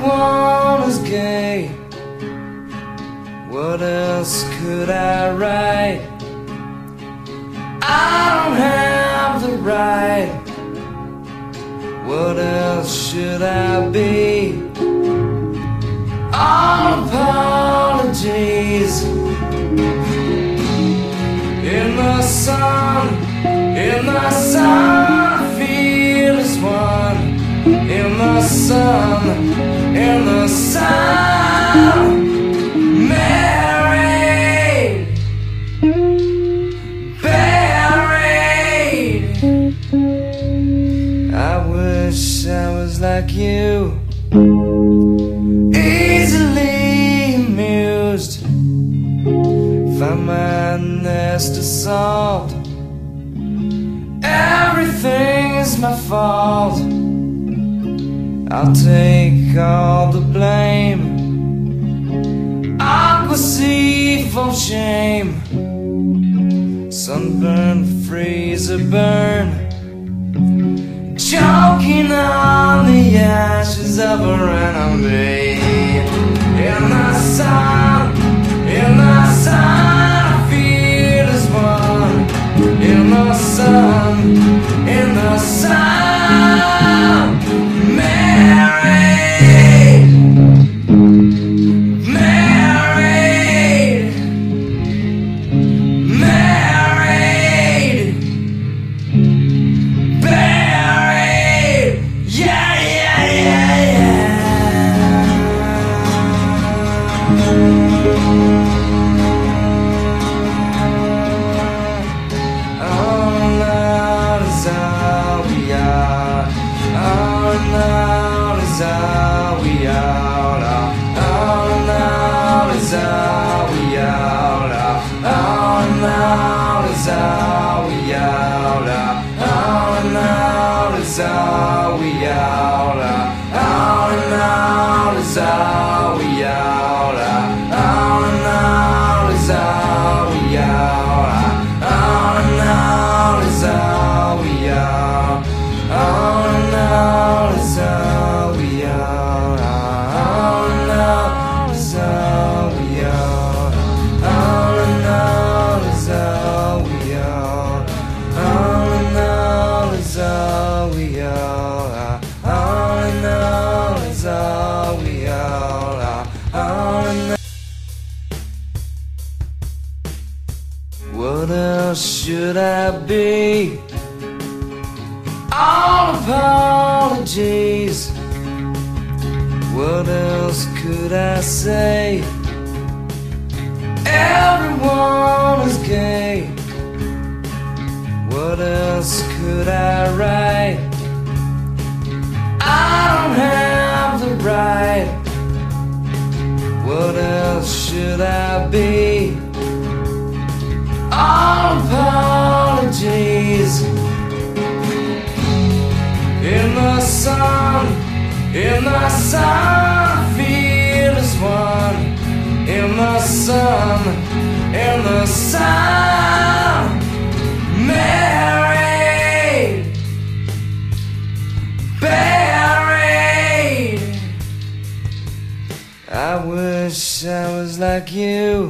Everyone is gay. What else could I write? I don't have the right. What else should I be? All apologies. In the sun, I feel as one. In the sun, married, buried. I wish I was like you, easily amused. Find my nest of salt. Everything is my fault. I'll take all the blame. Aqua sea for shame. Sunburn, freezer burn. Choking on the ashes of a enemy. In the sun, I feel as one. In the sun, married, married, married, buried. Yeah, yeah, yeah, yeah. All out is all we are. All out is all we are. All out is all we are. All out is all we are. All out is all we are. All out is all we are. All out is all we are. All out is all we are. All out is all we are. All out is all we are. All out is all we are. All out is all we are. All out is all we are. What else should I be? All apologies. What else could I say? Everyone is gay. What else could I write? I don't have the right. What else should I be? All apologies. In the sun, I feel as one. In the sun, married, buried. I wish I was like you.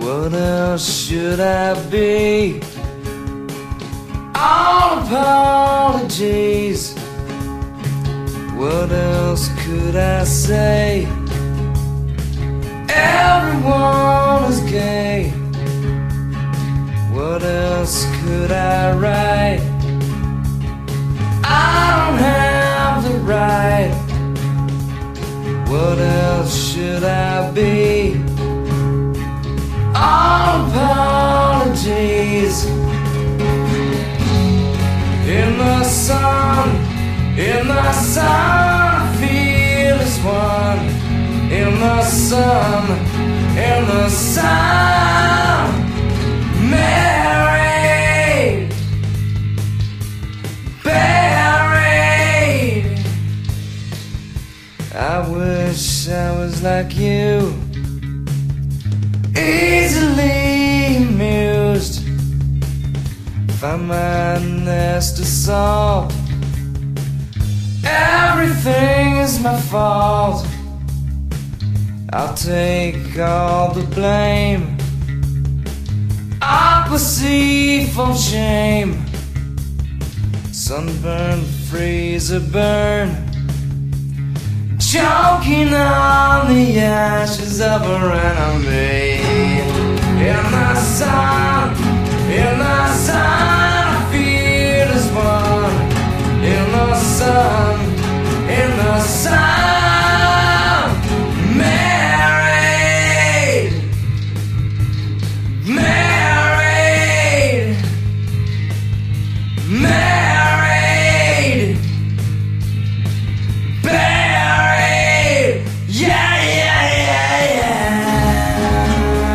What else should I be? All apologies. What else could I say? Everyone is gay. What else could I write? I don't have the right. What else should I be? All apologies. In the sun, I feel as one. In the sun, married, buried. I wish I was like you, easily amused. Find my nest of salt. Everything is my fault. I'll take all the blame. Opposite from shame. Sunburn, freezer burn. Choking on the ashes of a enemy. In the sun, I feel as one. In the sun, married, married, married, buried. Yeah, yeah, yeah, yeah.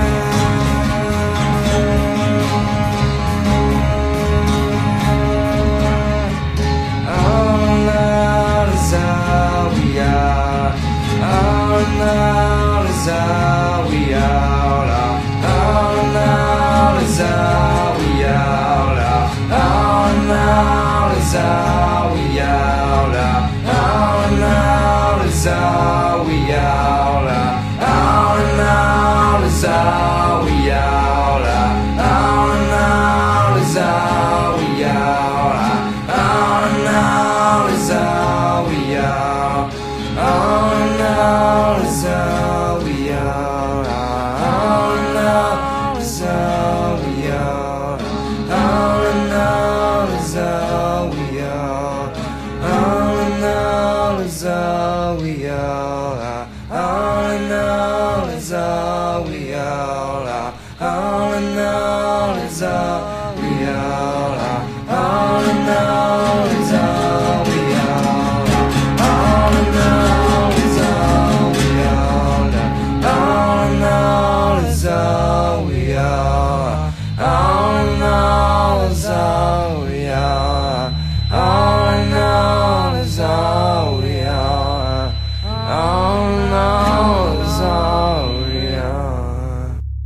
All night is all we are. All night is all we all are. All night is all we all are. All night is all we all are. All night is all we all are. All night is all we all are. All night is all we all are. All night is all we all. All night is all we all are. All night is all we all are. All night is all we all. All night is all we all are. All night is all we all are. All night is all we all are. All night is all we all are. All night is all we all are. All night is all we all are. All night is all we all are. All night is all we all are. All night is all we all are.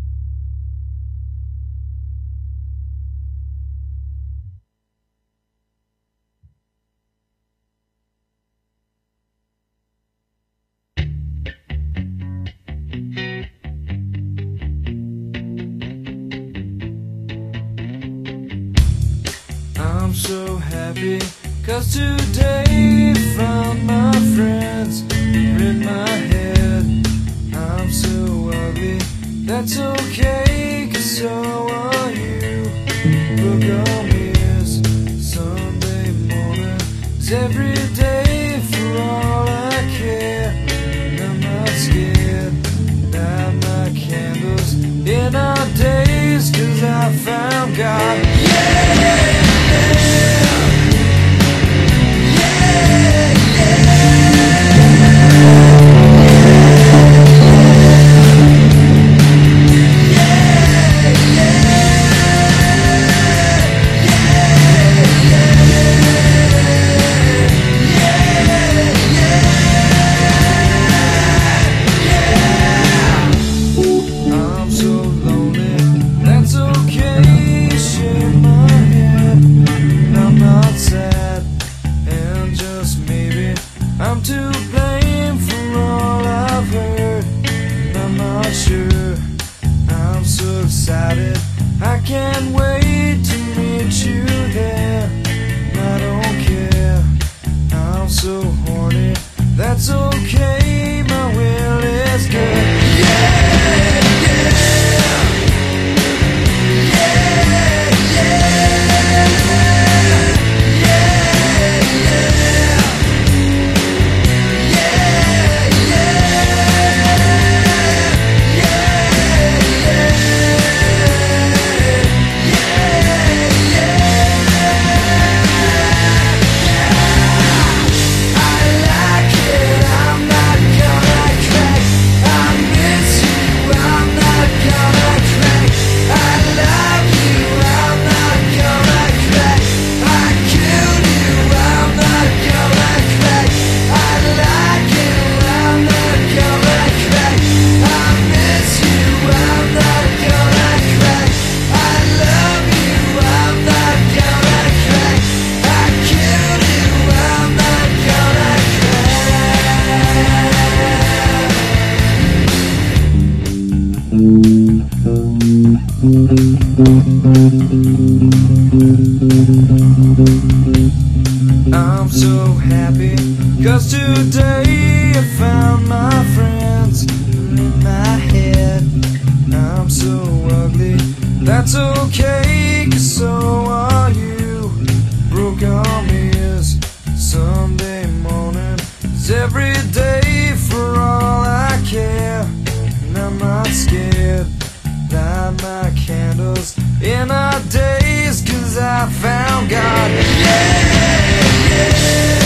I'm so happy, 'cause today found my friends in my head. I'm so ugly, that's okay, 'cause so are you. Book on ears, Sunday morning is every day for all I care. And I'm not scared, light my candles in our days, 'cause I found God. I'm so lonely, that's okay. Shake my head, I'm not sad, and just maybe I'm to blame for all I've heard. I'm not sure, I'm so excited, I can't wait to meet you there. And I don't care, I'm so horny, that's okay, my will is good. Yeah, yeah, yeah, I'm so happy, 'cause today I found my friends in my head. I'm so ugly, that's okay, 'cause so are you. Broke arm is Sunday morning, it's every day for all I care. And I'm not scared, light my candles in our days, 'cause I found God. Yeah, yeah.